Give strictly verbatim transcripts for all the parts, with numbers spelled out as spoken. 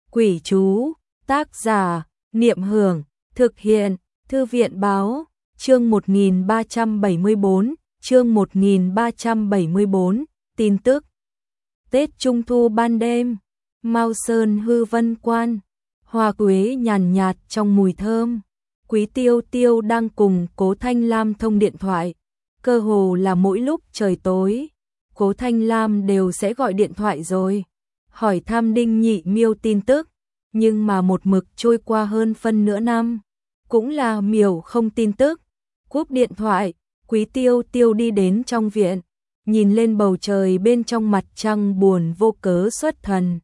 Quỷ chú, tác giả, Niệm Hưởng, thực hiện, Thư viện báo, chương một nghìn ba trăm bảy mươi tư, chương một nghìn ba trăm bảy mươi tư, tin tức. Tết Trung thu ban đêm, Mao Sơn Hư Vân Quan, hoa quế nhàn nhạt trong mùi thơm. Quý Tiêu Tiêu đang cùng Cố Thanh Lam thông điện thoại, cơ hồ là mỗi lúc trời tối, Cố Thanh Lam đều sẽ gọi điện thoại rồi, hỏi thăm Đinh Nhị Miêu tin tức, nhưng mà một mực trôi qua hơn phân nửa năm, cũng là miểu không tin tức. Cúp điện thoại, Quý Tiêu Tiêu đi đến trong viện, nhìn lên bầu trời bên trong mặt trăng buồn vô cớ xuất thần.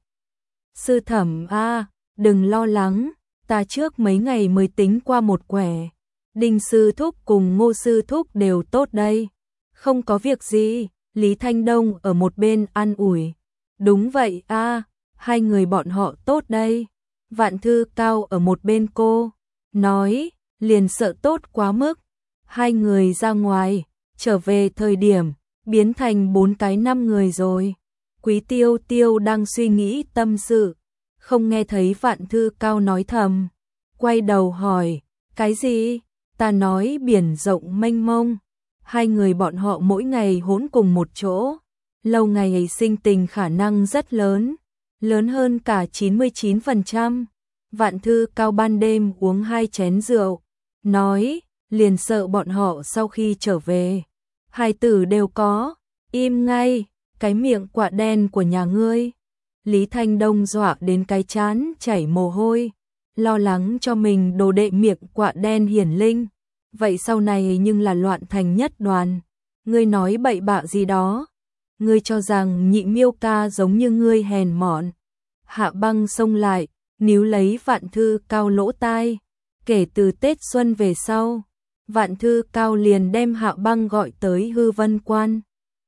Sư Thẩm a, đừng lo lắng, ta trước mấy ngày mới tính qua một quẻ, Đinh sư thúc cùng Ngô sư thúc đều tốt đây, không có việc gì. Lý Thanh Đông ở một bên an ủi. Đúng vậy a, hai người bọn họ tốt đây. Vạn Thư Cao ở một bên cô nói, liền sợ tốt quá mức. Hai người ra ngoài, trở về thời điểm biến thành bốn cái năm người rồi. Quý Tiêu Tiêu đang suy nghĩ tâm sự, không nghe thấy Vạn Thư Cao nói thầm, quay đầu hỏi, cái gì? Ta nói biển rộng mênh mông. Hai người bọn họ mỗi ngày hỗn cùng một chỗ, lâu ngày sinh tình khả năng rất lớn, lớn hơn cả chín mươi chín phần trăm. Vạn Thư Cao ban đêm uống hai chén rượu, nói, liền sợ bọn họ sau khi trở về, hai tử đều có, im ngay, cái miệng quạ đen của nhà ngươi. Lý Thanh Đông dọa đến cái trán chảy mồ hôi, lo lắng cho mình đồ đệ miệng quạ đen hiển linh. Vậy sau này nhưng là loạn thành nhất đoàn. Ngươi nói bậy bạ gì đó? Ngươi cho rằng Nhị Miêu ca giống như ngươi hèn mọn. Hạ Băng xông lại, níu lấy Vạn Thư Cao lỗ tai. Kể từ Tết Xuân về sau, Vạn Thư Cao liền đem Hạ Băng gọi tới Hư Vân Quan,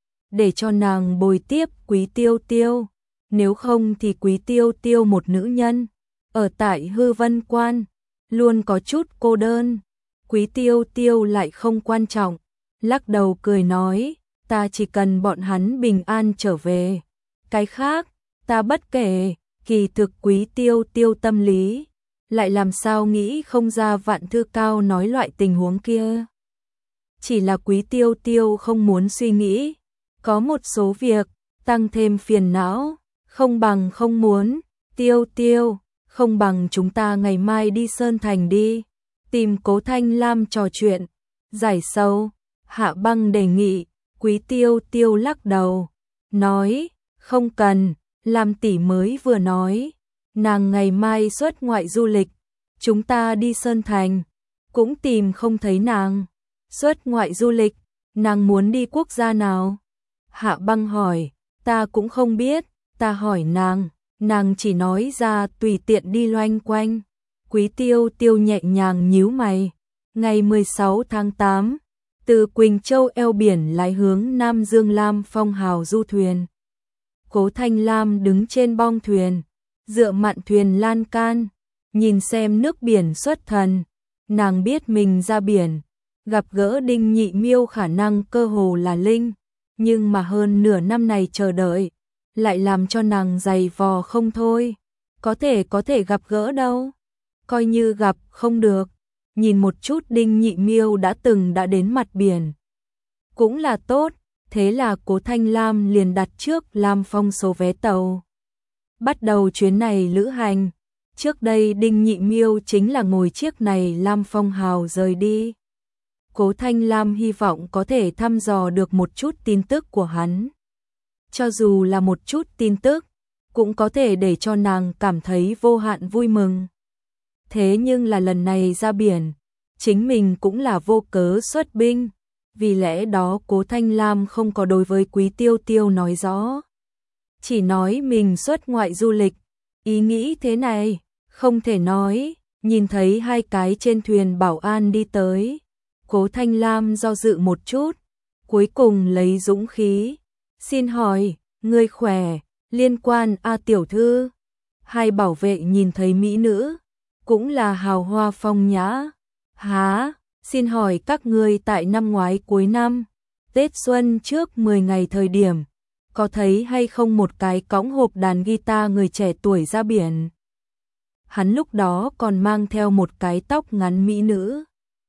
để cho nàng bồi tiếp Quý Tiêu Tiêu. Nếu không thì Quý Tiêu Tiêu một nữ nhân, ở tại Hư Vân Quan, luôn có chút cô đơn. Quý Tiêu Tiêu lại không quan trọng, lắc đầu cười nói, ta chỉ cần bọn hắn bình an trở về, cái khác, ta bất kể. Kỳ thực Quý Tiêu Tiêu tâm lý, lại làm sao nghĩ không ra Vạn Thư Cao nói loại tình huống kia. Chỉ là Quý Tiêu Tiêu không muốn suy nghĩ, có một số việc, tăng thêm phiền não, không bằng không muốn. Tiêu Tiêu, không bằng chúng ta ngày mai đi Sơn Thành đi, tìm Cố Thanh Lam trò chuyện, giải sầu. Hạ Băng đề nghị. Quý Tiêu Tiêu lắc đầu, nói, không cần, Lam tỷ mới vừa nói, nàng ngày mai xuất ngoại du lịch, chúng ta đi Sơn Thành, cũng tìm không thấy nàng. Xuất ngoại du lịch, nàng muốn đi quốc gia nào? Hạ Băng hỏi, ta cũng không biết, ta hỏi nàng, nàng chỉ nói ra tùy tiện đi loanh quanh. Quý Tiêu Tiêu nhẹ nhàng nhíu mày. Ngày mười sáu tháng tám, từ Quỳnh Châu eo biển lái hướng Nam Dương Lam Phong hào du thuyền. Cố Thanh Lam đứng trên bong thuyền, dựa mạn thuyền lan can, nhìn xem nước biển xuất thần. Nàng biết mình ra biển, gặp gỡ Đinh Nhị Miêu khả năng cơ hồ là linh, nhưng mà hơn nửa năm này chờ đợi, lại làm cho nàng dày vò không thôi. Có thể có thể gặp gỡ đâu. Coi như gặp không được, nhìn một chút Đinh Nhị Miêu đã từng đã đến mặt biển, cũng là tốt. Thế là Cố Thanh Lam liền đặt trước Lam Phong số vé tàu, bắt đầu chuyến này lữ hành. Trước đây Đinh Nhị Miêu chính là ngồi chiếc này Lam Phong hào rời đi. Cố Thanh Lam hy vọng có thể thăm dò được một chút tin tức của hắn, cho dù là một chút tin tức, cũng có thể để cho nàng cảm thấy vô hạn vui mừng. Thế nhưng là lần này ra biển, chính mình cũng là vô cớ xuất binh, vì lẽ đó Cố Thanh Lam không có đối với Quý Tiêu Tiêu nói rõ, chỉ nói mình xuất ngoại du lịch. Ý nghĩ thế này, không thể nói. Nhìn thấy hai cái trên thuyền bảo an đi tới, Cố Thanh Lam do dự một chút, cuối cùng lấy dũng khí, xin hỏi, ngươi khỏe, liên quan A tiểu thư. Hai bảo vệ nhìn thấy mỹ nữ, cũng là hào hoa phong nhã. Há, xin hỏi các ngươi tại năm ngoái cuối năm, Tết Xuân trước mười ngày thời điểm, có thấy hay không một cái cõng hộp đàn guitar người trẻ tuổi ra biển? hắn lúc đó còn mang theo một cái tóc ngắn mỹ nữ.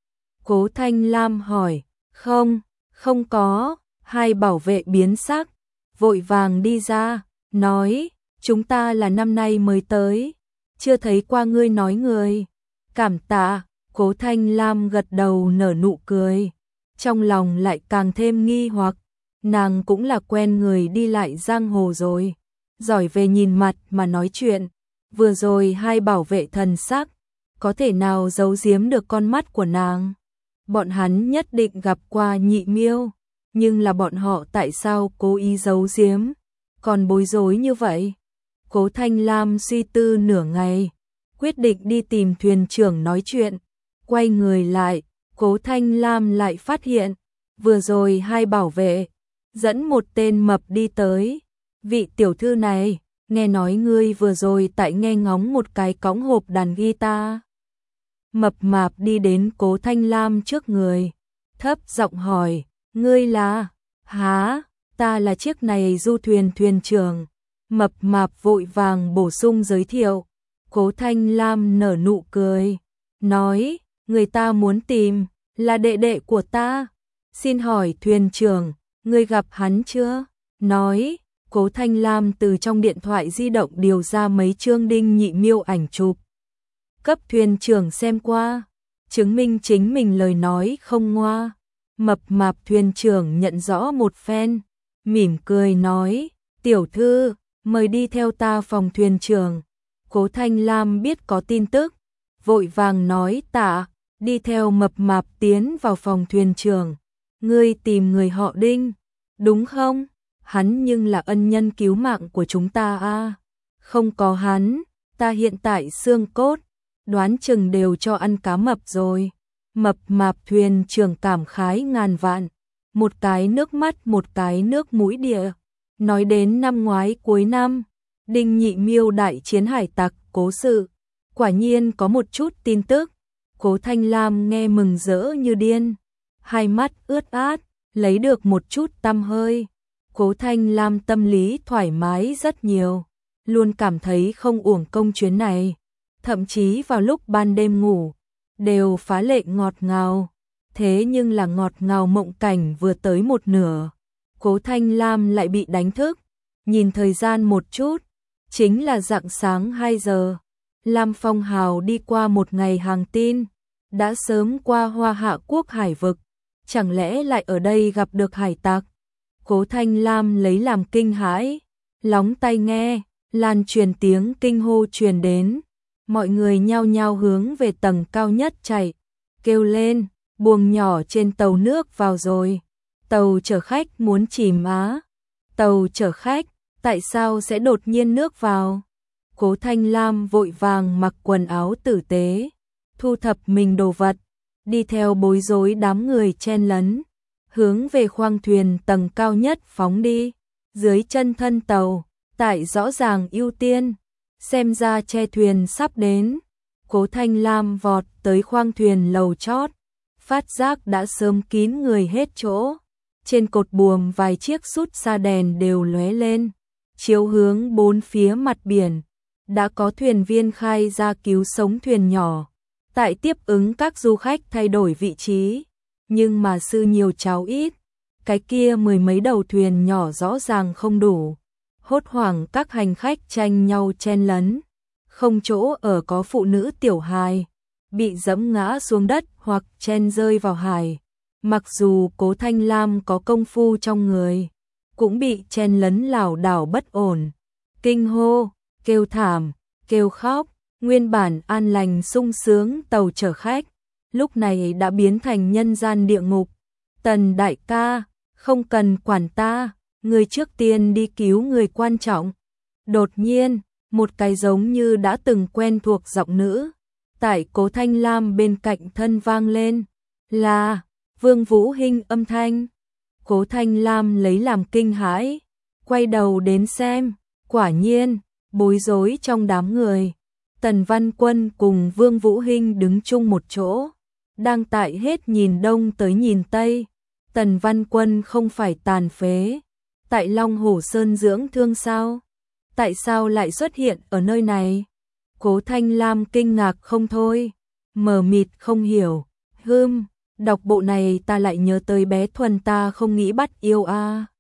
Cố Thanh Lam hỏi, không, không có, hai bảo vệ biến sắc, vội vàng đi ra, nói, chúng ta là năm nay mới tới, chưa thấy qua ngươi nói người. Cảm tạ, Cố Thanh Lam gật đầu nở nụ cười, trong lòng lại càng thêm nghi hoặc, nàng cũng là quen người đi lại giang hồ rồi, giỏi về nhìn mặt mà nói chuyện, vừa rồi hai bảo vệ thần sắc, có thể nào giấu giếm được con mắt của nàng. Bọn hắn nhất định gặp qua Nhị Miêu, nhưng là bọn họ tại sao cố ý giấu giếm, còn bối rối như vậy? Cố Thanh Lam suy tư nửa ngày, quyết định đi tìm thuyền trưởng nói chuyện, quay người lại, Cố Thanh Lam lại phát hiện, vừa rồi hai bảo vệ, dẫn một tên mập đi tới, vị tiểu thư này, nghe nói ngươi vừa rồi tại nghe ngóng một cái cõng hộp đàn guitar. Mập mạp đi đến Cố Thanh Lam trước người, thấp giọng hỏi, ngươi là, há, ta là chiếc này du thuyền thuyền trưởng. Mập mạp vội vàng bổ sung giới thiệu, Cố Thanh Lam nở nụ cười, nói, người ta muốn tìm, là đệ đệ của ta, xin hỏi thuyền trưởng, ngươi gặp hắn chưa? Nói, Cố Thanh Lam từ trong điện thoại di động điều ra mấy chương Đinh Nhị Miêu ảnh chụp, cấp thuyền trưởng xem qua, chứng minh chính mình lời nói không ngoa. Mập mạp thuyền trưởng nhận rõ một phen, mỉm cười nói, tiểu thư, mời đi theo ta phòng thuyền trưởng. Cố Thanh Lam biết có tin tức, vội vàng nói tạ, đi theo mập mạp tiến vào phòng thuyền trưởng. Ngươi tìm người họ Đinh, đúng không? Hắn nhưng là ân nhân cứu mạng của chúng ta a. Không có hắn, ta hiện tại xương cốt, đoán chừng đều cho ăn cá mập rồi. Mập mạp thuyền trưởng cảm khái ngàn vạn, một cái nước mắt một cái nước mũi địa. Nói đến năm ngoái cuối năm, Đinh Nhị Miêu đại chiến hải tặc cố sự, quả nhiên có một chút tin tức. Cố Thanh Lam nghe mừng rỡ như điên, hai mắt ướt át, lấy được một chút tăm hơi. Cố Thanh Lam tâm lý thoải mái rất nhiều, luôn cảm thấy không uổng công chuyến này, thậm chí vào lúc ban đêm ngủ, đều phá lệ ngọt ngào. Thế nhưng là ngọt ngào mộng cảnh vừa tới một nửa, Cố Thanh Lam lại bị đánh thức, nhìn thời gian một chút, chính là rạng sáng hai giờ. Lam Phong Hào đi qua một ngày hàng tin, đã sớm qua Hoa Hạ quốc hải vực, chẳng lẽ lại ở đây gặp được hải tặc? Cố Thanh Lam lấy làm kinh hãi, lóng tai nghe, lan truyền tiếng kinh hô truyền đến, mọi người nhao nhao hướng về tầng cao nhất chạy, kêu lên, buồng nhỏ trên tàu nước vào rồi, tàu chở khách muốn chìm á, tàu chở khách, tại sao sẽ đột nhiên nước vào? Cố Thanh Lam vội vàng mặc quần áo tử tế, thu thập mình đồ vật, đi theo bối rối đám người chen lấn, hướng về khoang thuyền tầng cao nhất phóng đi. Dưới chân thân tàu, tại rõ ràng ưu tiên, xem ra che thuyền sắp đến. Cố Thanh Lam vọt tới khoang thuyền lầu chót, phát giác đã sớm kín người hết chỗ. Trên cột buồm vài chiếc sút xa đèn đều lóe lên, chiếu hướng bốn phía mặt biển. Đã có thuyền viên khai ra cứu sống thuyền nhỏ, tại tiếp ứng các du khách thay đổi vị trí, nhưng mà sư nhiều cháu ít, cái kia mười mấy đầu thuyền nhỏ rõ ràng không đủ, hốt hoảng các hành khách tranh nhau chen lấn, không chỗ ở có phụ nữ tiểu hài, bị dẫm ngã xuống đất hoặc chen rơi vào hải. Mặc dù Cố Thanh Lam có công phu trong người, cũng bị chen lấn lảo đảo bất ổn, kinh hô, kêu thảm, kêu khóc, nguyên bản an lành sung sướng tàu chở khách, lúc này đã biến thành nhân gian địa ngục. Tần đại ca, không cần quản ta, người trước tiên đi cứu người quan trọng. Đột nhiên, một cái giống như đã từng quen thuộc giọng nữ, tại Cố Thanh Lam bên cạnh thân vang lên, là Vương Vũ Hinh âm thanh. Cố Thanh Lam lấy làm kinh hãi, quay đầu đến xem, quả nhiên, bối rối trong đám người. Tần Văn Quân cùng Vương Vũ Hinh đứng chung một chỗ, đang tại hết nhìn đông tới nhìn tây. Tần Văn Quân không phải tàn phế, tại Long Hổ Sơn dưỡng thương sao? Tại sao lại xuất hiện ở nơi này? Cố Thanh Lam kinh ngạc không thôi, mờ mịt không hiểu, hưm, đọc bộ này ta lại nhớ tới bé Thuần ta không nghĩ bắt yêu a.